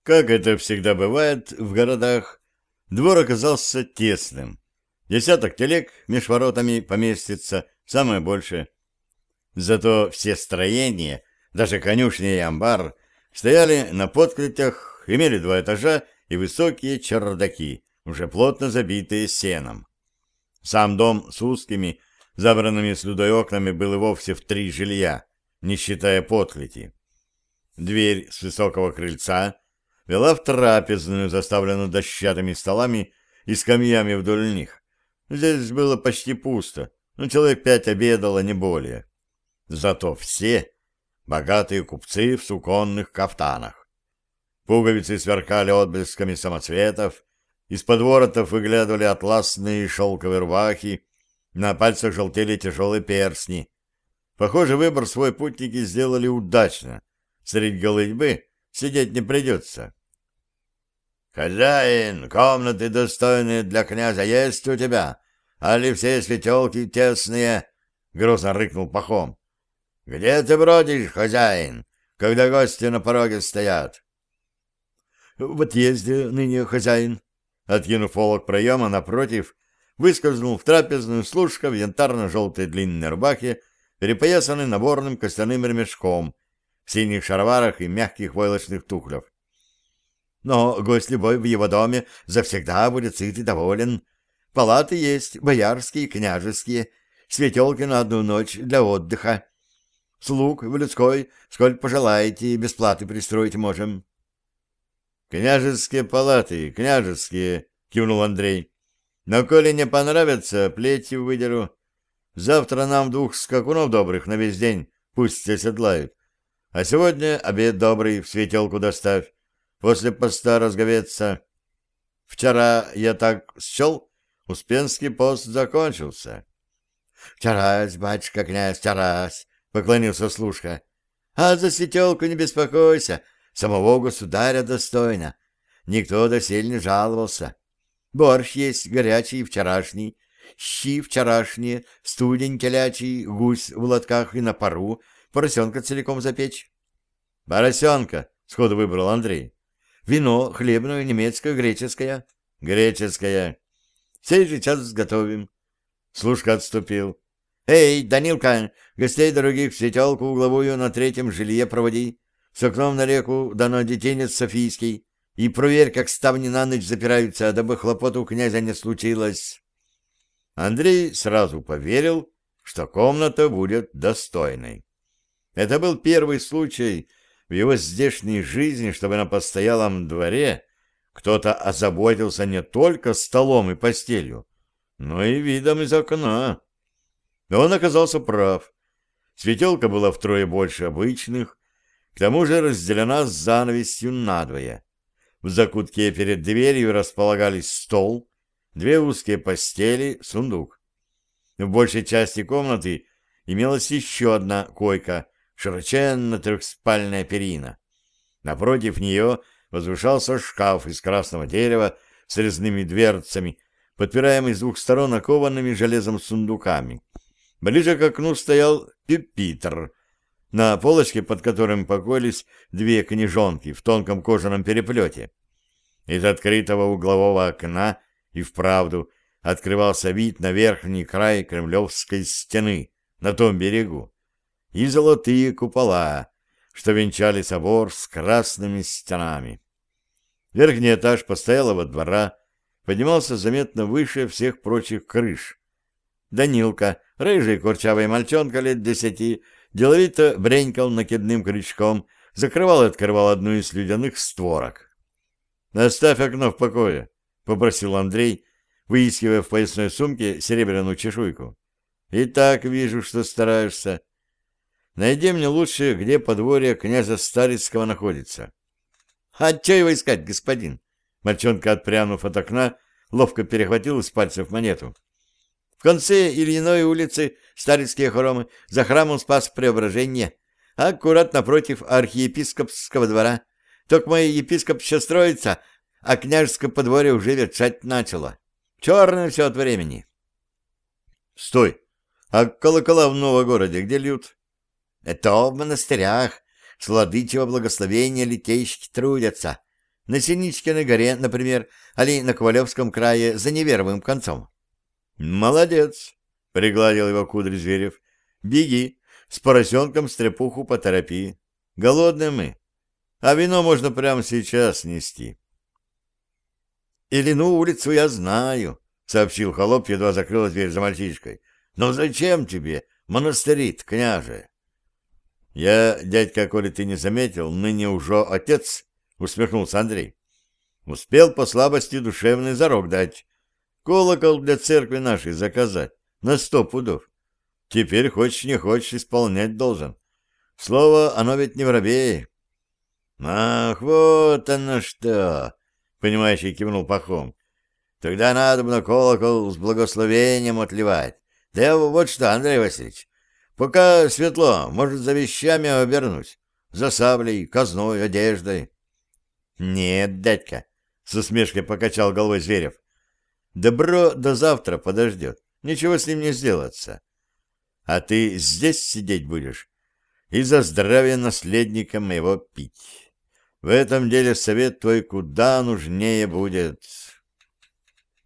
Как это всегда бывает в городах, двор оказался тесным. Десяток телег меж воротами поместится, самое большее. Зато все строения, даже конюшня и амбар, стояли на подкрытях, имели 2 этажа и высокие чердаки, уже плотно забитые сеном. Сам дом с узкими, забранными слюдой окнами был и вовсе в 3 жилья, не считая подклети. Дверь с высокого крыльца вела в трапезную, заставленную дощатыми столами и скамьями вдоль них. Здесь было почти пусто, но человек 5 обедало, не более. Зато все богатые купцы в суконных кафтанах. Пуговицы сверкали отблесками самоцветов, из-под воротов выглядывали атласные шелковые рубахи, на пальцах желтели тяжелые перстни. Похоже, выбор свой путники сделали удачно. Среди голытьбы сидеть не придется. «Хозяин, комнаты достойные для князя есть у тебя? Али все светелки тесные?» — грозно рыкнул Пахом. «Где ты бродишь, хозяин, когда гости на пороге стоят?» «В отъезде ныне, хозяин», — откинув полог проема напротив, выскользнул в трапезную служка в янтарно-желтой длинной рубахе, перепоясанной наборным костяным ремешком, в синих шароварах и мягких войлочных туфлях. «Но гость любой в его доме завсегда будет сыт и доволен. Палаты есть, боярские и княжеские, светелки на 1 ночь для отдыха. Слуг в людской, сколь пожелаете, без платы пристроить можем». «Княжеские палаты, княжеские», — кивнул Андрей. «Но коли не понравится, плетью выдеру. Завтра нам 2 скакунов добрых на весь день пусть оседлают. А сегодня обед добрый в светелку доставь. После поста разговеться. Вчера я так счел, Успенский пост закончился». «Вчерась, батюшка князь, вчерась», — поклонился служка. «А за светелку не беспокойся, самого государя достойно. Никто досель не жаловался. Борщ есть горячий вчерашний, щи вчерашние, студень телячий, гусь в лотках и на пару, поросенка целиком запечь». «Поросенка», — сходу выбрал Андрей. «Вино хлебное, немецкое, греческое». «Греческое». «Сей же час сготовим». Служка отступил. «Эй, Данилка, гостей дорогих в светелку угловую на 3-м жилье проводи, с окном на реку, да на детинец Софийский, и проверь, как ставни на ночь запираются, дабы хлопот у князя не случилось». Андрей сразу поверил, что комната будет достойной. Это был первый случай в его здешней жизни, чтобы на постоялом дворе кто-то озаботился не только столом и постелью, но и видом из окна. Но он оказался прав. Светелка была втрое больше обычных, к тому же разделена с занавесью надвое. В закутке перед дверью располагались стол, 2 узкие постели, сундук. В большей части комнаты имелась еще одна койка, широченная 3-спальная перина. Напротив нее возвышался шкаф из красного дерева с резными дверцами, подпираемый с 2 сторон окованными железом сундуками. Ближе к окну стоял пюпитр, на полочке под которым покоились 2 книжонки в тонком кожаном переплете. Из открытого углового окна и вправду открывался вид на верхний край Кремлевской стены на том берегу и золотые купола, что венчали собор с красными стенами. Верхний этаж постоялого двора поднимался заметно выше всех прочих крыш. Данилка, рыжий курчавый мальчонка лет 10, деловито бренькал накидным крючком, закрывал и открывал одну из слюдяных створок. «Оставь окно в покое», — попросил Андрей, выискивая в поясной сумке серебряную чешуйку. «И так вижу, что стараешься. Найди мне лучше, где подворье князя Старицкого находится». «А чё его искать, господин?» Мальчонка, отпрянув от окна, ловко перехватил из пальцев монету. «В конце Ильиной улицы Старицкие хоромы, за храмом Спас-Преображения, аккурат напротив архиепископского двора. Только мой епископ еще строится, а княжеское подворье уже ветшать начало. Черное все от времени». «Стой! А колокола в Новогороде где льют?» «Это в монастырях. С владычьего благословения литейщики трудятся. На Синичкиной горе, например, али на Ковалевском крае за неверовым концом. Молодец, пригладил его кудри Зверев. Беги, с поросенком стряпуху поторопи. Голодные мы, а вино можно прямо сейчас нести. Илину улицу я знаю, сообщил холоп, едва закрылась дверь за мальчишкой. Но зачем тебе монастырит, княже? Я, дядька, коли ты не заметил, ныне уже отец, усмехнулся Андрей. Успел по слабости душевный зарок дать. Колокол для церкви нашей заказать на 100 пудов. Теперь, хочешь не хочешь, исполнять должен. Слово, оно ведь не воробей. Ах, вот оно что! Понимающий кивнул Пахом. Тогда надо бы на колокол с благословением отливать. Да я вот что, Андрей Васильевич, пока светло, может, за вещами обернусь. За саблей, казной, одеждой. Нет, дядька, с усмешкой покачал головой Зверев. Добро до завтра подождет. Ничего с ним не сделаться. А ты здесь сидеть будешь и за здравие наследника моего пить. В этом деле совет твой куда нужнее будет».